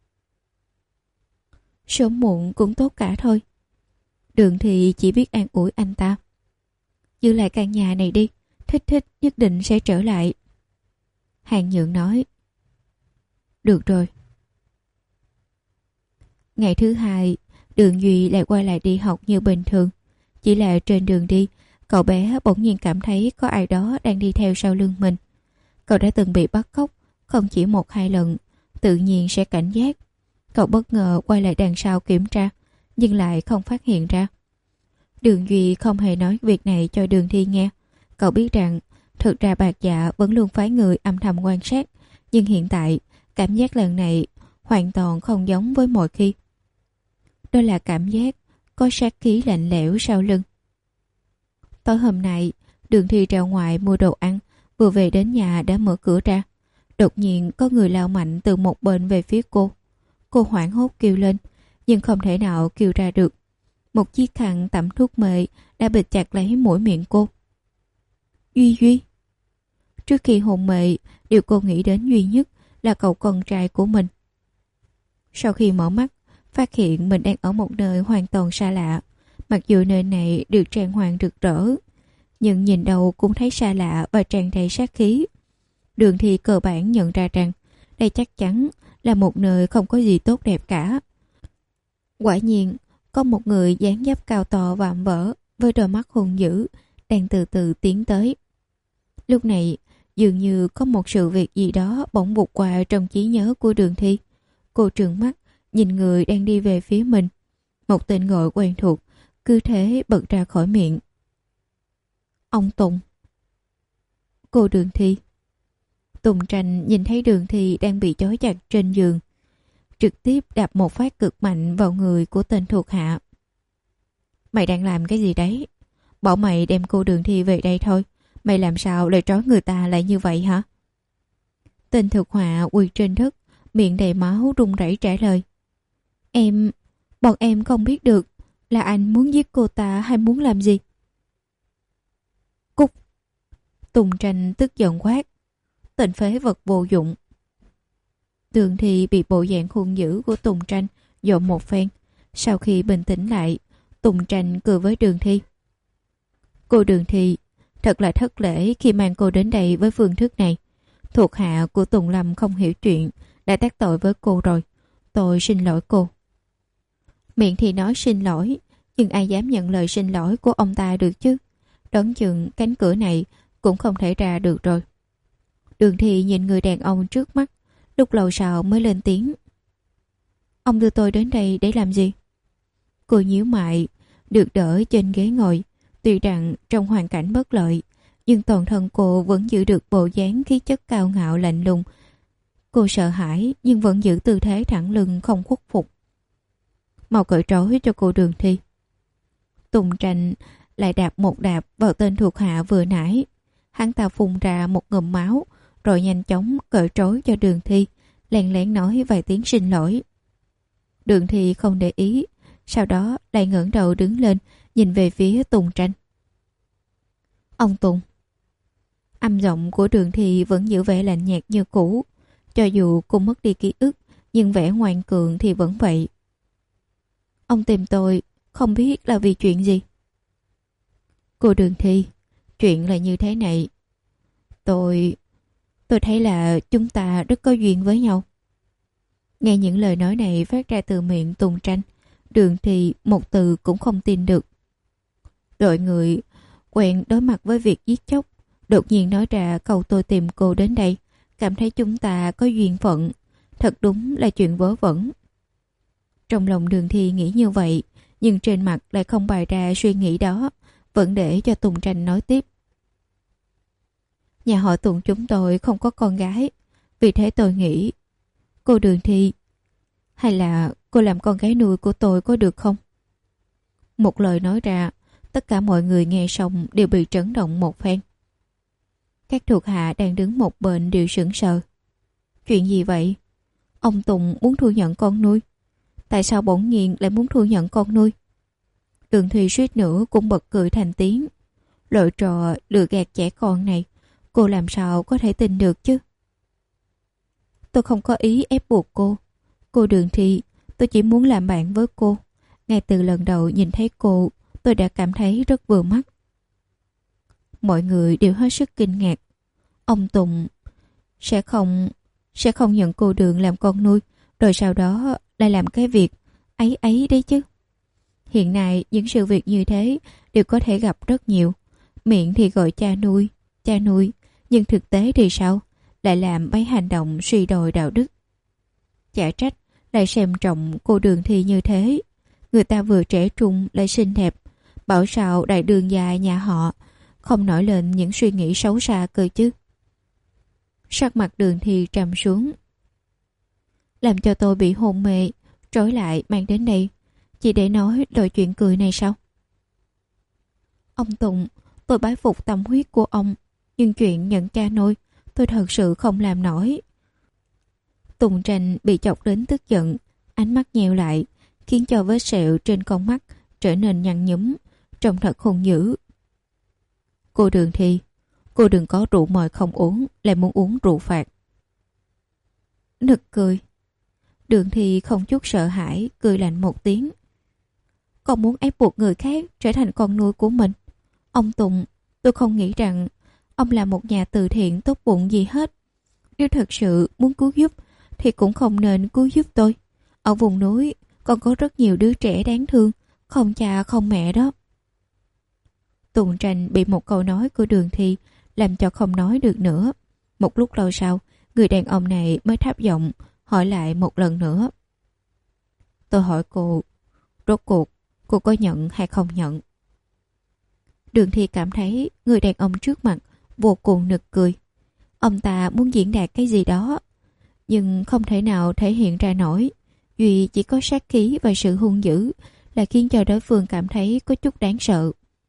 Sớm muộn cũng tốt cả thôi. Đường thì chỉ biết an ủi anh ta. Giữ lại căn nhà này đi, Thích Thích nhất định sẽ trở lại. Hàng Nhượng nói. Được rồi. Ngày thứ hai, Đường Duy lại quay lại đi học như bình thường. Chỉ là trên đường đi, cậu bé bỗng nhiên cảm thấy có ai đó đang đi theo sau lưng mình. Cậu đã từng bị bắt cóc, không chỉ một hai lần, tự nhiên sẽ cảnh giác. Cậu bất ngờ quay lại đằng sau kiểm tra, nhưng lại không phát hiện ra. Đường Duy không hề nói việc này cho Đường Thi nghe. Cậu biết rằng, thực ra Bạc Dạ vẫn luôn phái người âm thầm quan sát, nhưng hiện tại, cảm giác lần này hoàn toàn không giống với mọi khi. Đó là cảm giác có sát khí lạnh lẽo sau lưng. Tối hôm nay, Đường Thi ra ngoài mua đồ ăn, vừa về đến nhà đã mở cửa ra. Đột nhiên có người lao mạnh từ một bên về phía cô. Cô hoảng hốt kêu lên, nhưng không thể nào kêu ra được. Một chiếc khăn tẩm thuốc mê đã bịt chặt lấy mũi miệng cô. Duy Duy. Trước khi hôn mê, điều cô nghĩ đến duy nhất là cậu con trai của mình. Sau khi mở mắt, phát hiện mình đang ở một nơi hoàn toàn xa lạ. Mặc dù nơi này được trang hoàng rực rỡ, nhưng nhìn đâu cũng thấy xa lạ và tràn đầy sát khí. Đường Thi cơ bản nhận ra rằng đây chắc chắn là một nơi không có gì tốt đẹp cả. Quả nhiên, có một người dáng dấp cao to vạm vỡ với đôi mắt hung dữ đang từ từ tiến tới. Lúc này, dường như có một sự việc gì đó bỗng vụt qua trong trí nhớ của Đường Thi. Cô trừng mắt, nhìn người đang đi về phía mình. Một tên gọi quen thuộc, cứ thế bật ra khỏi miệng. Ông Tùng. Cô Đường Thi. Tùng Tranh nhìn thấy Đường Thi đang bị trói chặt trên giường, trực tiếp đạp một phát cực mạnh vào người của tên thuộc hạ. Mày đang làm cái gì đấy? Bảo mày đem cô Đường Thi về đây thôi. Mày làm sao lại trói người ta lại như vậy hả? Tên thuộc hạ quỳ trên đất, miệng đầy máu run rẩy trả lời. Em... bọn em không biết được là anh muốn giết cô ta hay muốn làm gì. Cút. Tùng Tranh tức giận quát. Tên phế vật vô dụng. Đường Thi bị bộ dạng hung dữ của Tùng Tranh dội một phen. Sau khi bình tĩnh lại, Tùng Tranh cười với Đường Thi. Cô Đường Thi, thật là thất lễ khi mang cô đến đây với phương thức này. Thuộc hạ của Tùng Lâm không hiểu chuyện, đã tác tội với cô rồi. Tôi xin lỗi cô. Miệng thì nói xin lỗi, nhưng ai dám nhận lời xin lỗi của ông ta được chứ? Đoán chừng cánh cửa này cũng không thể ra được rồi. Đường Thi nhìn người đàn ông trước mắt, lúc lâu sau mới lên tiếng. Ông đưa tôi đến đây để làm gì? Cô nhíu mày, được đỡ trên ghế ngồi. Tuy rằng trong hoàn cảnh bất lợi, nhưng toàn thân cô vẫn giữ được bộ dáng khí chất cao ngạo lạnh lùng. Cô sợ hãi nhưng vẫn giữ tư thế thẳng lưng không khuất phục. Mau cởi trói cho cô Đường Thi. Tùng Tranh lại đạp một đạp vào tên thuộc hạ vừa nãy. Hắn ta phun ra một ngụm máu, rồi nhanh chóng cởi trói cho Đường Thi, lén lén nói vài tiếng xin lỗi. Đường Thi không để ý, sau đó lại ngẩng đầu đứng lên, nhìn về phía Tùng Tranh. Ông Tùng. Âm giọng của Đường Thi vẫn giữ vẻ lạnh nhạt như cũ. Cho dù cô mất đi ký ức, nhưng vẻ ngoan cường thì vẫn vậy. Ông tìm tôi, không biết là vì chuyện gì. Cô Đường Thi, chuyện là như thế này. Tôi... Tôi thấy là chúng ta rất có duyên với nhau. Nghe những lời nói này phát ra từ miệng Tùng Tranh, Đường Thi một từ cũng không tin được. Đội người quen đối mặt với việc giết chóc, đột nhiên nói ra câu tôi tìm cô đến đây, cảm thấy chúng ta có duyên phận. Thật đúng là chuyện vớ vẩn. Trong lòng Đường Thi nghĩ như vậy, nhưng trên mặt lại không bày ra suy nghĩ đó, vẫn để cho Tùng Tranh nói tiếp. Nhà họ Tùng chúng tôi không có con gái, vì thế tôi nghĩ, cô Đường Thi, hay là cô làm con gái nuôi của tôi có được không? Một lời nói ra, tất cả mọi người nghe xong đều bị chấn động một phen. Các thuộc hạ đang đứng một bên đều sững sờ. Chuyện gì vậy? Ông Tùng muốn thu nhận con nuôi. Tại sao bỗng nhiên lại muốn thu nhận con nuôi? Đường Thùy suýt nữa cũng bật cười thành tiếng. Loại trò lừa gạt trẻ con này, cô làm sao có thể tin được chứ? Tôi không có ý ép buộc cô. Cô Đường Thùy, tôi chỉ muốn làm bạn với cô. Ngay từ lần đầu nhìn thấy cô, tôi đã cảm thấy rất vừa mắt. Mọi người đều hết sức kinh ngạc. Ông Tùng sẽ không sẽ không nhận cô Đường làm con nuôi, rồi sau đó lại làm cái việc ấy ấy đấy chứ. Hiện nay những sự việc như thế đều có thể gặp rất nhiều. Miệng thì gọi cha nuôi, cha nuôi, nhưng thực tế thì sao? Lại làm mấy hành động suy đồi đạo đức. Chả trách lại xem trọng cô Đường Thi như thế. Người ta vừa trẻ trung lại xinh đẹp, bảo sao đại đường dài nhà họ không nổi lên những suy nghĩ xấu xa cơ chứ. Sắc mặt Đường Thi trầm xuống. Làm cho tôi bị hôn mê, trối lại mang đến đây, chỉ để nói lời chuyện cười này sao? Ông Tùng, tôi bái phục tâm huyết của ông, nhưng chuyện nhận cha nuôi, tôi thật sự không làm nổi. Tùng Tranh bị chọc đến tức giận, ánh mắt nheo lại, khiến cho vết sẹo trên con mắt trở nên nhăn nhúm, trông thật hung dữ. Cô Đường Thi, cô đừng có rượu mời không uống, lại muốn uống rượu phạt. Nực cười. Đường Thi không chút sợ hãi, cười lạnh một tiếng. Con muốn ép buộc người khác trở thành con nuôi của mình. Ông Tùng, tôi không nghĩ rằng ông là một nhà từ thiện tốt bụng gì hết. Nếu thật sự muốn cứu giúp thì cũng không nên cứu giúp tôi. Ở vùng núi còn có rất nhiều đứa trẻ đáng thương, không cha không mẹ đó. Tùng Tranh bị một câu nói của Đường Thi làm cho không nói được nữa. Một lúc lâu sau, người đàn ông này mới thấp giọng hỏi lại một lần nữa. Tôi hỏi cô, rốt cuộc cô có nhận hay không nhận? Đường Thi cảm thấy người đàn ông trước mặt vô cùng nực cười. Ông ta muốn diễn đạt cái gì đó, nhưng không thể nào thể hiện ra nổi. Duy chỉ có sát khí và sự hung dữ là khiến cho đối phương cảm thấy có chút đáng sợ.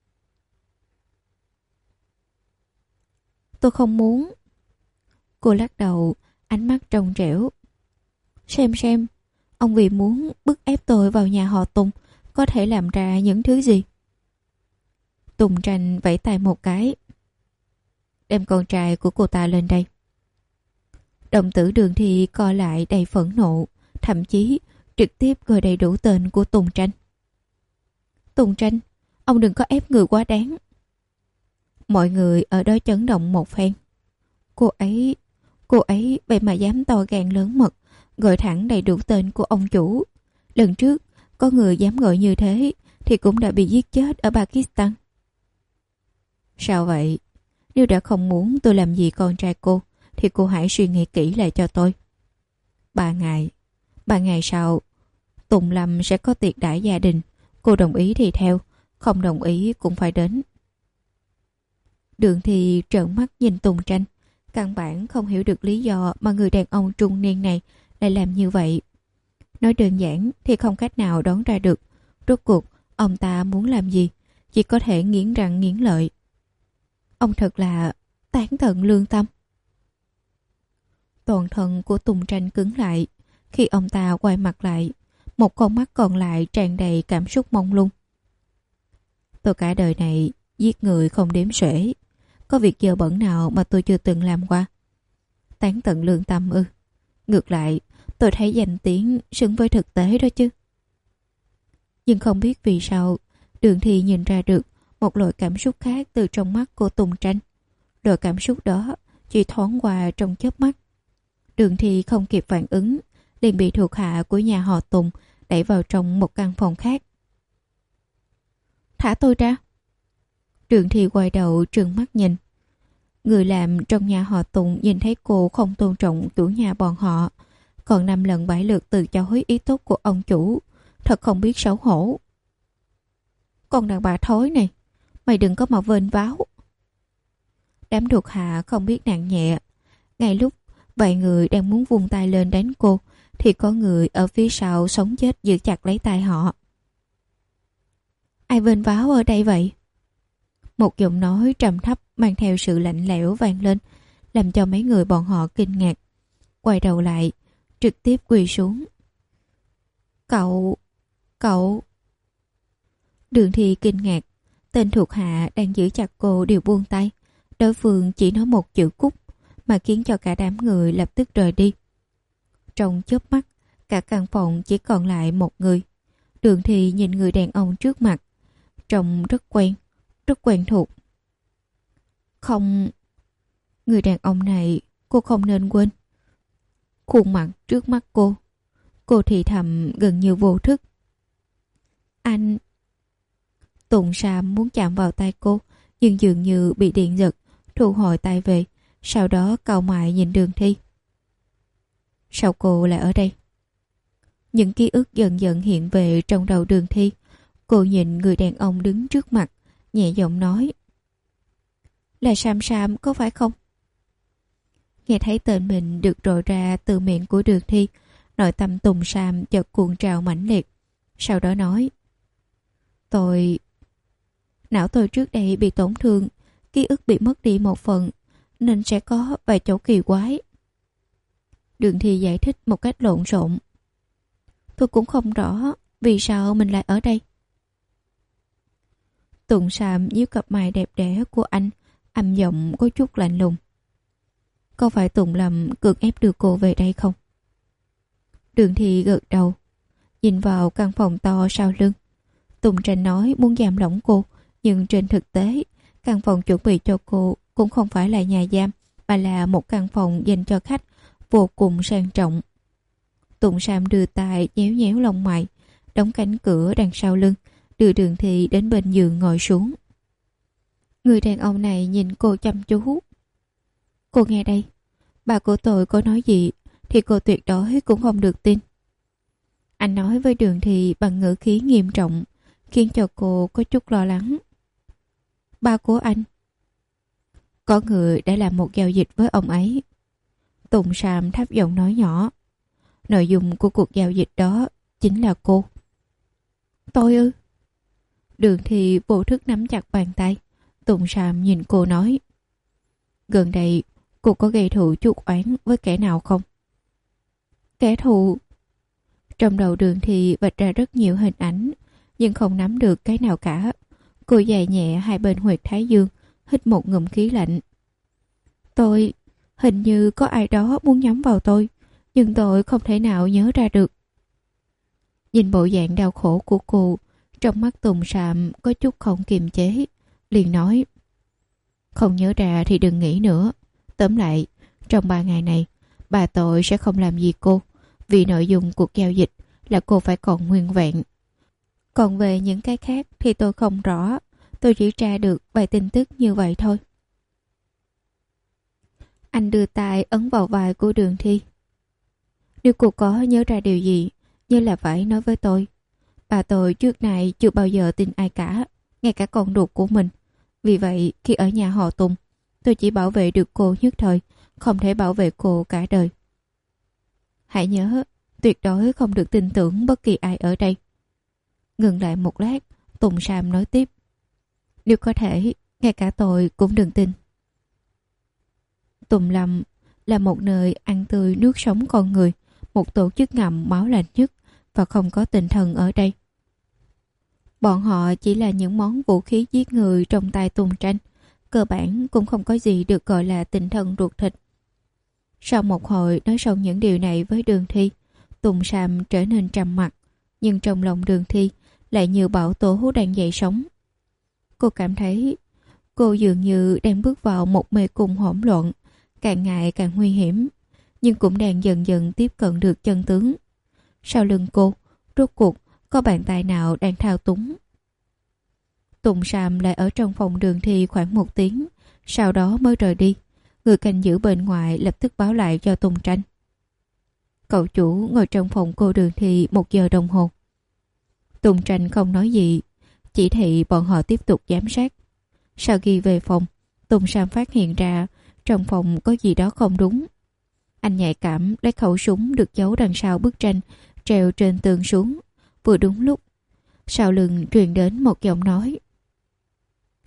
Tôi không muốn. Cô lắc đầu, ánh mắt trong trẻo. Xem xem, ông vì muốn bức ép tôi vào nhà họ Tùng có thể làm ra những thứ gì? Tùng Tranh vẫy tay một cái. Đem con trai của cô ta lên đây. Đồng tử Đường Thi co lại đầy phẫn nộ, thậm chí trực tiếp gọi đầy đủ tên của Tùng Tranh. Tùng Tranh, ông đừng có ép người quá đáng. Mọi người ở đó chấn động một phen. Cô ấy, cô ấy vậy mà dám to gan lớn mật, gọi thẳng đầy đủ tên của ông chủ. Lần trước, có người dám gọi như thế thì cũng đã bị giết chết ở Pakistan. Sao vậy? Nếu đã không muốn tôi làm gì con trai cô, thì cô hãy suy nghĩ kỹ lại cho tôi. Ba ngày, ba ngày sau, Tùng Lâm sẽ có tiệc đãi gia đình. Cô đồng ý thì theo, không đồng ý cũng phải đến. Đường Thi trợn mắt nhìn Tùng Tranh, căn bản không hiểu được lý do mà người đàn ông trung niên này lại làm như vậy. Nói đơn giản thì không cách nào đoán ra được rốt cuộc ông ta muốn làm gì, chỉ có thể nghiến răng nghiến lợi. Ông thật là tán tận lương tâm. Toàn thân của Tùng Tranh cứng lại khi ông ta quay mặt lại, một con mắt còn lại tràn đầy cảm xúc mông lung. Tôi cả đời này giết người không đếm xuể, có việc dơ bẩn nào mà tôi chưa từng làm qua. Tán tận lương tâm ư? Ngược lại, tôi thấy danh tiếng xứng với thực tế đó chứ. Nhưng không biết vì sao, Đường Thi nhìn ra được một loại cảm xúc khác từ trong mắt của Tùng Tranh. Loại cảm xúc đó chỉ thoáng qua trong chớp mắt. Đường Thi không kịp phản ứng, liền bị thuộc hạ của nhà họ Tùng đẩy vào trong một căn phòng khác. Thả tôi ra. Đường Thi quay đầu trừng mắt nhìn. Người làm trong nhà họ Tùng nhìn thấy cô không tôn trọng chủ nhà bọn họ, còn năm lần bảy lượt từ chối ý tốt của ông chủ, thật không biết xấu hổ. Con đàn bà thối này, mày đừng có mà vênh váo. Đám thuộc hạ không biết nặng nhẹ. Ngay lúc vài người đang muốn vung tay lên đánh cô, thì có người ở phía sau sống chết giữ chặt lấy tay họ. Ai vênh váo ở đây vậy? Một giọng nói trầm thấp mang theo sự lạnh lẽo vang lên, làm cho mấy người bọn họ kinh ngạc. Quay đầu lại, trực tiếp quỳ xuống. Cậu... cậu... Đường Thi kinh ngạc. Tên thuộc hạ đang giữ chặt cô đều buông tay. Đối phương chỉ nói một chữ cút mà khiến cho cả đám người lập tức rời đi. Trong chớp mắt, cả căn phòng chỉ còn lại một người. Đường Thi nhìn người đàn ông trước mặt, trông rất quen, rất quen thuộc. Không... Người đàn ông này cô không nên quên. Khuôn mặt trước mắt cô. Cô thì thầm gần như vô thức. Anh... Tùng Sam muốn chạm vào tay cô, nhưng dường như bị điện giật, thu hồi tay về, sau đó cau mày nhìn Đường Thi. Sao cô lại ở đây? Những ký ức dần dần hiện về trong đầu Đường Thi. Cô nhìn người đàn ông đứng trước mặt, nhẹ giọng nói. Là Sam Sam có phải không? Nghe thấy tên mình được rọi ra từ miệng của Đường Thi, nội tâm Tùng Sam chợt cuộn trào mãnh liệt. Sau đó nói. Tôi... Não tôi trước đây bị tổn thương, ký ức bị mất đi một phần, nên sẽ có vài chỗ kỳ quái. Đường Thi giải thích một cách lộn xộn. Tôi cũng không rõ vì sao mình lại ở đây. Tùng Sam nhíu cặp mày đẹp đẽ của anh, âm giọng có chút lạnh lùng. Có phải Tùng Lâm cưỡng ép đưa cô về đây không? Đường Thi gật đầu, nhìn vào căn phòng to sau lưng. Tùng Tranh nói muốn giam lỏng cô, nhưng trên thực tế, căn phòng chuẩn bị cho cô cũng không phải là nhà giam, mà là một căn phòng dành cho khách, vô cùng sang trọng. Tùng Sam đưa tay nhéo nhéo lông mày, đóng cánh cửa đằng sau lưng, đưa Đường Thi đến bên giường ngồi xuống. Người đàn ông này nhìn cô chăm chú. Cô nghe đây, bà của tôi có nói gì thì cô tuyệt đối cũng không được tin. Anh nói với Đường Thi bằng ngữ khí nghiêm trọng, khiến cho cô có chút lo lắng. Ba của anh? Có người đã làm một giao dịch với ông ấy. Tùng Sam thấp giọng nói nhỏ. Nội dung của cuộc giao dịch đó chính là cô. Tôi ư? Đường Thi vô thức nắm chặt bàn tay. Tùng Sam nhìn cô nói. Gần đây cô có gây thù chuốc oán với kẻ nào không? Kẻ thù? Trong đầu Đường Thi vạch ra rất nhiều hình ảnh, nhưng không nắm được cái nào cả. Cô giày nhẹ hai bên huyệt thái dương, hít một ngụm khí lạnh. Tôi... Hình như có ai đó muốn nhắm vào tôi, nhưng tôi không thể nào nhớ ra được. Nhìn bộ dạng đau khổ của cô, trong mắt Tùng Sam có chút không kiềm chế, liền nói. Không nhớ ra thì đừng nghĩ nữa. Tóm lại, trong ba ngày này, bà tôi sẽ không làm gì cô, vì nội dung cuộc giao dịch là cô phải còn nguyên vẹn. Còn về những cái khác thì tôi không rõ, tôi chỉ tra được vài tin tức như vậy thôi. Anh đưa tay ấn vào vai của Đường Thi. Nếu cô có nhớ ra điều gì, như là phải nói với tôi. Bà tôi trước này chưa bao giờ tin ai cả, ngay cả con ruột của mình. Vì vậy, khi ở nhà họ Tùng, tôi chỉ bảo vệ được cô nhất thời, không thể bảo vệ cô cả đời. Hãy nhớ, tuyệt đối không được tin tưởng bất kỳ ai ở đây. Ngừng lại một lát, Tùng Sam nói tiếp. Nếu có thể, ngay cả tôi cũng đừng tin. Tùng Lâm là một nơi ăn tươi nước sống con người, một tổ chức ngầm máu lạnh nhất và không có tinh thần ở đây. Bọn họ chỉ là những món vũ khí giết người trong tay Tùng Tranh, cơ bản cũng không có gì được gọi là tinh thần ruột thịt. Sau một hồi nói xong những điều này với Đường Thi, Tùng Sam trở nên trầm mặc, nhưng trong lòng Đường Thi lại như bão tố đang dậy sóng. Cô cảm thấy cô dường như đang bước vào một mê cung hỗn loạn, càng ngày càng nguy hiểm, nhưng cũng đang dần dần tiếp cận được chân tướng. Sau lưng cô, rốt cuộc có bàn tay nào đang thao túng. Tùng Sam lại ở trong phòng Đường Thi khoảng một tiếng, sau đó mới rời đi. Người canh giữ bên ngoài lập tức báo lại cho Tùng Tranh. Cậu chủ ngồi trong phòng cô Đường Thi một giờ đồng hồ. Tùng Tranh không nói gì, chỉ thị bọn họ tiếp tục giám sát. Sau khi về phòng, Tùng Sam phát hiện ra trong phòng có gì đó không đúng. Anh nhạy cảm lấy khẩu súng được giấu đằng sau bức tranh treo trên tường xuống. Vừa đúng lúc, sau lưng truyền đến một giọng nói.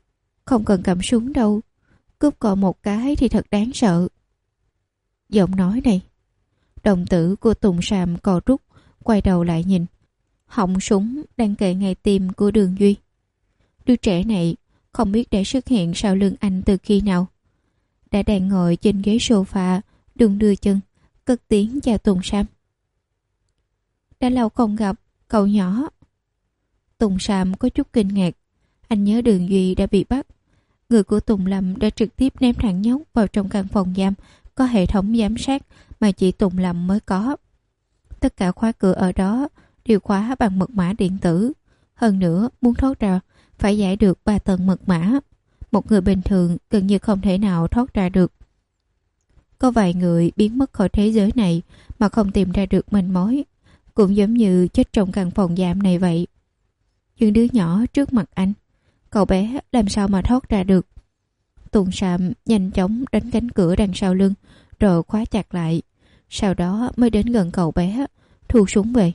Không cần cầm súng đâu. Cướp cò một cái thì thật đáng sợ. Giọng nói này. Đồng tử của Tùng Sàm cò rút, quay đầu lại nhìn. Họng súng đang kề ngay tim của Đường Duy. Đứa trẻ này không biết đã xuất hiện sau lưng anh từ khi nào. Đã đang ngồi trên ghế sofa, đung đưa chân, cất tiếng chào Tùng Sàm. Đã lâu không gặp, cậu nhỏ. Tùng Sàm có chút kinh ngạc. Anh nhớ Đường Duy đã bị bắt. Người của Tùng Lâm đã trực tiếp ném thằng nhóc vào trong căn phòng giam có hệ thống giám sát mà chỉ Tùng Lâm mới có. Tất cả khóa cửa ở đó đều khóa bằng mật mã điện tử. Hơn nữa, muốn thoát ra phải giải được ba tầng mật mã. Một người bình thường gần như không thể nào thoát ra được. Có vài người biến mất khỏi thế giới này mà không tìm ra được manh mối, cũng giống như chết trong căn phòng giam này vậy. Nhưng đứa nhỏ trước mặt anh, cậu bé làm sao mà thoát ra được? Tùng Sàm nhanh chóng đánh cánh cửa đằng sau lưng rồi khóa chặt lại. Sau đó mới đến gần cậu bé, thu súng về.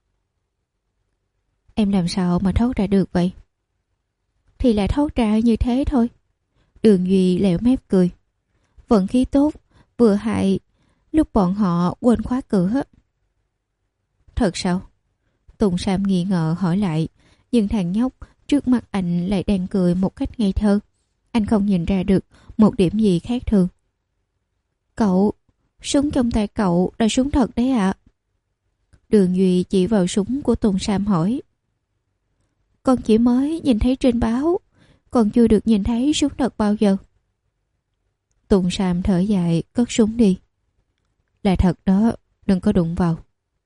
Em làm sao mà thoát ra được vậy? Thì là thoát ra như thế thôi. Đường Duy lẹo mép cười. Vận khí tốt, vừa hại lúc bọn họ quên khóa cửa. Thật sao? Tùng Sàm nghi ngờ hỏi lại. Nhưng thằng nhóc trước mặt anh lại đang cười một cách ngây thơ. Anh không nhìn ra được một điểm gì khác thường. Cậu, súng trong tay cậu là súng thật đấy ạ. Đường Duy chỉ vào súng của Tùng Sàm hỏi. Con chỉ mới nhìn thấy trên báo, còn chưa được nhìn thấy súng thật bao giờ. Tùng Sàm thở dài cất súng đi. Là thật đó, đừng có đụng vào.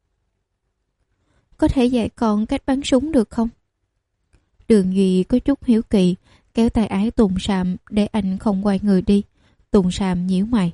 Có thể dạy con cách bắn súng được không? Đường Duy có chút hiếu kỳ, kéo tay áo Tùng Sàm để anh không quay người đi. Tùng Sàm nhíu mày.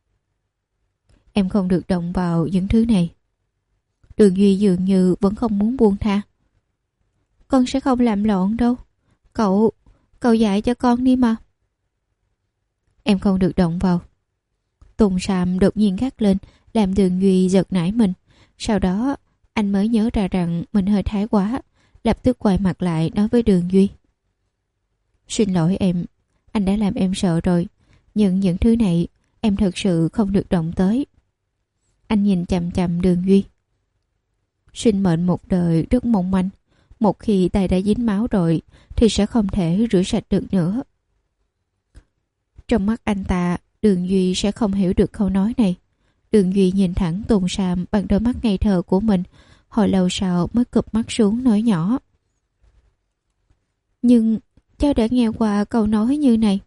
Em không được động vào những thứ này. Đường Duy dường như vẫn không muốn buông tha. Con sẽ không làm loạn đâu. Cậu, cậu dạy cho con đi mà. Em không được động vào. Tùng Sàm đột nhiên gắt lên, làm Đường Duy giật nảy mình. Sau đó anh mới nhớ ra rằng mình hơi thái quá, lập tức quay mặt lại nói với Đường Duy. Xin lỗi em, anh đã làm em sợ rồi. Nhưng những thứ này em thật sự không được động tới. Anh nhìn chằm chằm Đường Duy. Sinh mệnh một đời rất mong manh. Một khi tay đã dính máu rồi thì sẽ không thể rửa sạch được nữa. Trong mắt anh ta, Đường Duy sẽ không hiểu được câu nói này. Đường Duy nhìn thẳng Tùng Sàm bằng đôi mắt ngây thơ của mình. Hồi lâu sau mới cụp mắt xuống nói nhỏ. Nhưng cháu đã nghe qua câu nói như này.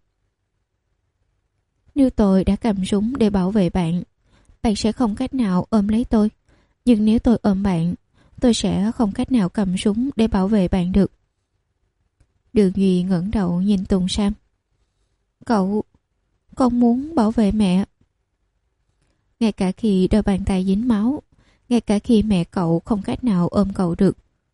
Nếu tôi đã cầm súng để bảo vệ bạn, bạn sẽ không cách nào ôm lấy tôi. Nhưng nếu tôi ôm bạn, tôi sẽ không cách nào cầm súng để bảo vệ bạn được. Đường Duy ngẩng đầu nhìn Tùng Sàm. Cậu, con muốn bảo vệ mẹ. Ngay cả khi đôi bàn tay dính máu, ngay cả khi mẹ cậu không cách nào ôm cậu được.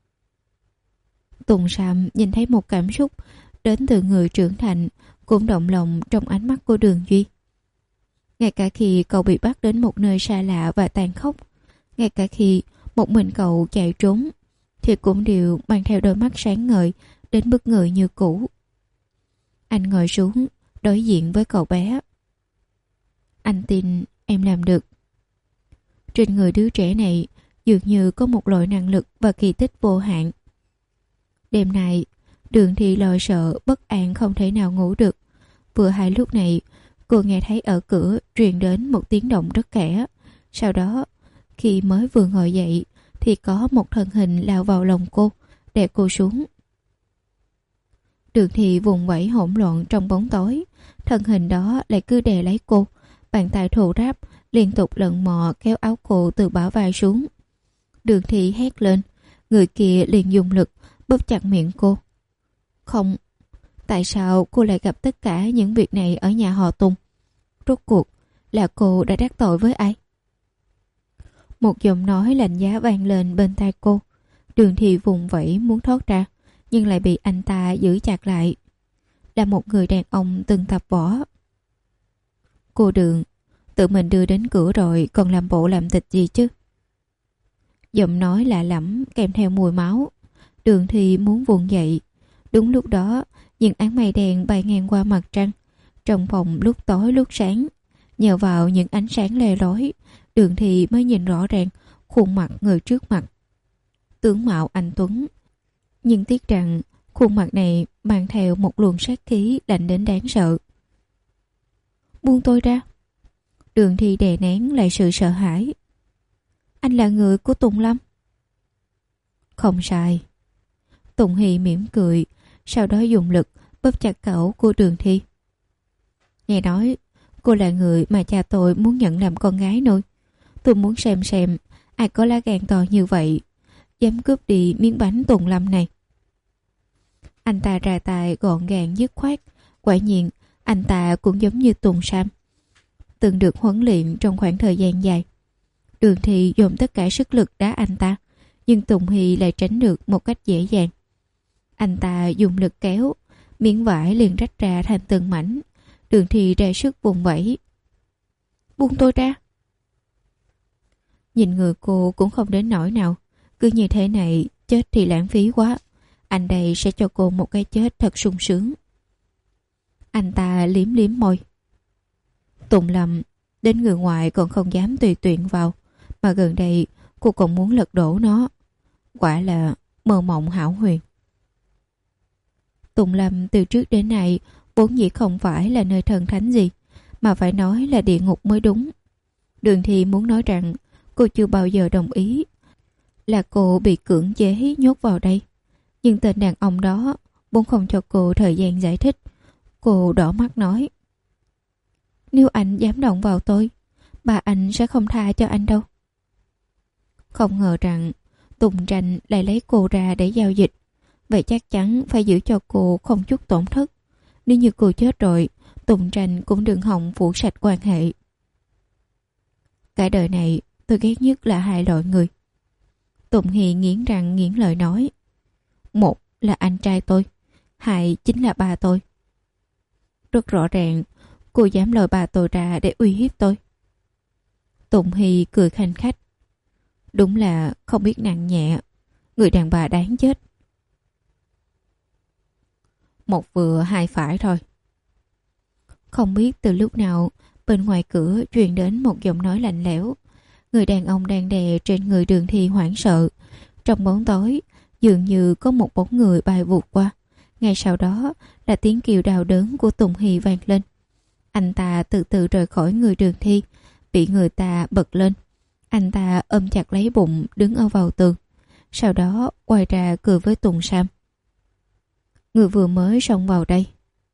Tùng Sàm nhìn thấy một cảm xúc đến từ người trưởng thành cũng động lòng trong ánh mắt của Đường Duy. Ngay cả khi cậu bị bắt đến một nơi xa lạ và tàn khốc, ngay cả khi một mình cậu chạy trốn, thì cũng đều mang theo đôi mắt sáng ngời đến bức người như cũ. Anh ngồi xuống đối diện với cậu bé. Anh tin em làm được. Trên người đứa trẻ này dường như có một loại năng lực và kỳ tích vô hạn. Đêm nay, Đường Thị lo sợ bất an không thể nào ngủ được. Vừa hay lúc này, cô nghe thấy ở cửa truyền đến một tiếng động rất kẽ. Sau đó, khi mới vừa ngồi dậy, thì có một thân hình lao vào lòng cô, đè cô xuống. Đường Thị vùng vẫy hỗn loạn trong bóng tối. Thân hình đó lại cứ đè lấy cô. Bàn tay thô ráp liên tục lần mò kéo áo cô từ bả vai xuống. Đường Thị hét lên. Người kia liền dùng lực bóp chặt miệng cô. Không, tại sao cô lại gặp tất cả những việc này ở nhà họ Tùng? Rốt cuộc là cô đã đắc tội với ai? Một giọng nói lạnh giá vang lên bên tai cô. Đường Thị vùng vẫy muốn thoát ra, nhưng lại bị anh ta giữ chặt lại. Là một người đàn ông từng tập võ. Cô Đường, tự mình đưa đến cửa rồi còn làm bộ làm tịch gì chứ? Giọng nói lạ lẫm kèm theo mùi máu. Đường Thị muốn vùng dậy. Đúng lúc đó, Những áng mây đen bay ngang qua mặt trăng. Trong phòng lúc tối lúc sáng. Nhờ vào những ánh sáng le lói, Đường Thi mới nhìn rõ ràng khuôn mặt người trước mặt. Tướng mạo anh tuấn, nhưng tiếc rằng khuôn mặt này mang theo một luồng sát khí lạnh đến đáng sợ. Buông tôi ra. Đường Thi đè nén lại sự sợ hãi. Anh là người của Tùng Lâm. Không sai. Tùng Hy mỉm cười, sau đó dùng lực bóp chặt cổ của Đường Thi. Nghe nói cô là người mà cha tôi muốn nhận làm con gái nuôi. Tôi muốn xem xem ai có lá gan to như vậy, dám cướp đi miếng bánh Tùng Lâm này. Anh ta ra tay gọn gàng dứt khoát. Quả nhiên anh ta cũng giống như Tùng Sam, từng được huấn luyện trong khoảng thời gian dài. Đường Thi dồn tất cả sức lực đá anh ta, nhưng Tùng Hy lại tránh được một cách dễ dàng. Anh ta dùng lực kéo, miếng vải liền rách ra thành từng mảnh. Đường Thi ra sức vùng vẫy. Buông tôi ra. Nhìn người cô cũng không đến nỗi nào. Cứ như thế này, chết thì lãng phí quá. Anh đây sẽ cho cô một cái chết thật sung sướng. Anh ta liếm liếm môi. Tùng Lâm, đến người ngoài còn không dám tùy tiện vào, mà gần đây cô còn muốn lật đổ nó. Quả là mơ mộng hão huyền. Tùng Lâm từ trước đến nay vốn dĩ không phải là nơi thần thánh gì, mà phải nói là địa ngục mới đúng. Đường Thi muốn nói rằng cô chưa bao giờ đồng ý là cô bị cưỡng chế nhốt vào đây. Nhưng tên đàn ông đó vốn không cho cô thời gian giải thích. Cô đỏ mắt nói: Nếu anh dám động vào tôi, bà anh sẽ không tha cho anh đâu. Không ngờ rằng Tùng Tranh lại lấy cô ra để giao dịch. Vậy chắc chắn phải giữ cho cô không chút tổn thất. Nếu như cô chết rồi, Tùng Tranh cũng đừng hòng phủ sạch quan hệ. Cả đời này tôi ghét nhất là hai loại người. Tùng Hy nghiến răng nghiến lợi nói: Một là anh trai tôi, hai chính là ba tôi. Rất rõ ràng cô dám lôi bà tôi ra để uy hiếp tôi. Tùng Hy cười khanh khách. Đúng là không biết nặng nhẹ. Người đàn bà đáng chết. Một vừa hai phải thôi. Không biết từ lúc nào bên ngoài cửa truyền đến một giọng nói lạnh lẽo. Người đàn ông đang đè trên người Đường Thi hoảng sợ. Trong bóng tối dường như có một bóng người bay vụt qua. Ngay sau đó là tiếng kêu đau đớn của Tùng Hy vang lên. Anh ta từ từ rời khỏi người Đường Thi, bị người ta bật lên. Anh ta ôm chặt lấy bụng đứng ở vào tường. Sau đó quay ra cười với Tùng Sam. Người vừa mới xông vào đây.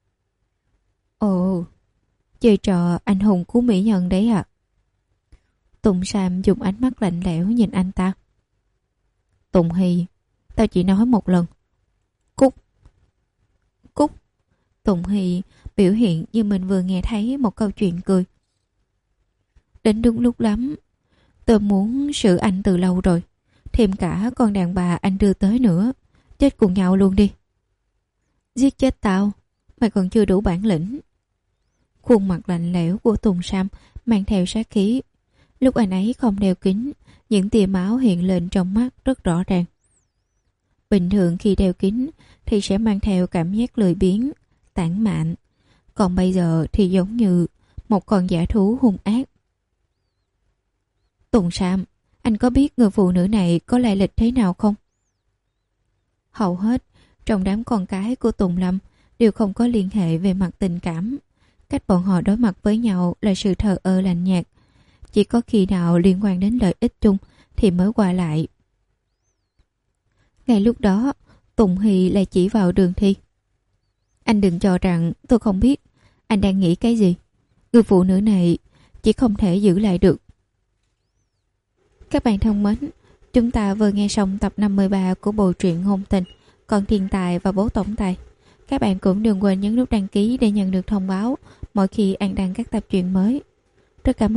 Ồ, chơi trò anh hùng cứu mỹ nhân đấy à? Tùng Sam dùng ánh mắt lạnh lẽo nhìn anh ta. Tùng Hy, tao chỉ nói một lần. Cút. Cút. Tùng Hy biểu hiện như mình vừa nghe thấy một câu chuyện cười. Đến đúng lúc lắm. Tôi muốn xử anh từ lâu rồi. Thêm cả con đàn bà anh đưa tới nữa. Chết cùng nhau luôn đi. Giết chết tao. Mày còn chưa đủ bản lĩnh. Khuôn mặt lạnh lẽo của Tùng Sam mang theo sát khí. Lúc anh ấy không đeo kính, những tia máu hiện lên trong mắt rất rõ ràng. Bình thường khi đeo kính thì sẽ mang theo cảm giác lười biếng, tản mạn. Còn bây giờ thì giống như một con dã thú hung ác. Tùng Sam, anh có biết người phụ nữ này có lai lịch thế nào không? Hầu hết trong đám con cái của Tùng Lâm đều không có liên hệ về mặt tình cảm. Cách bọn họ đối mặt với nhau là sự thờ ơ lạnh nhạt. Chỉ có khi nào liên quan đến lợi ích chung thì mới qua lại. Ngay lúc đó, Tùng Hy lại chỉ vào Đường Thi. Anh đừng cho rằng tôi không biết anh đang nghĩ cái gì. Người phụ nữ này chỉ không thể giữ lại được. Các bạn thân mến, chúng ta vừa nghe xong tập năm mươi ba của bộ truyện Ngôn Tình, Con Thiên Tài và Bố Tổng Tài. Các bạn cũng đừng quên nhấn nút đăng ký để nhận được thông báo mỗi khi An đăng các tập truyện mới. Rất cảm ơn.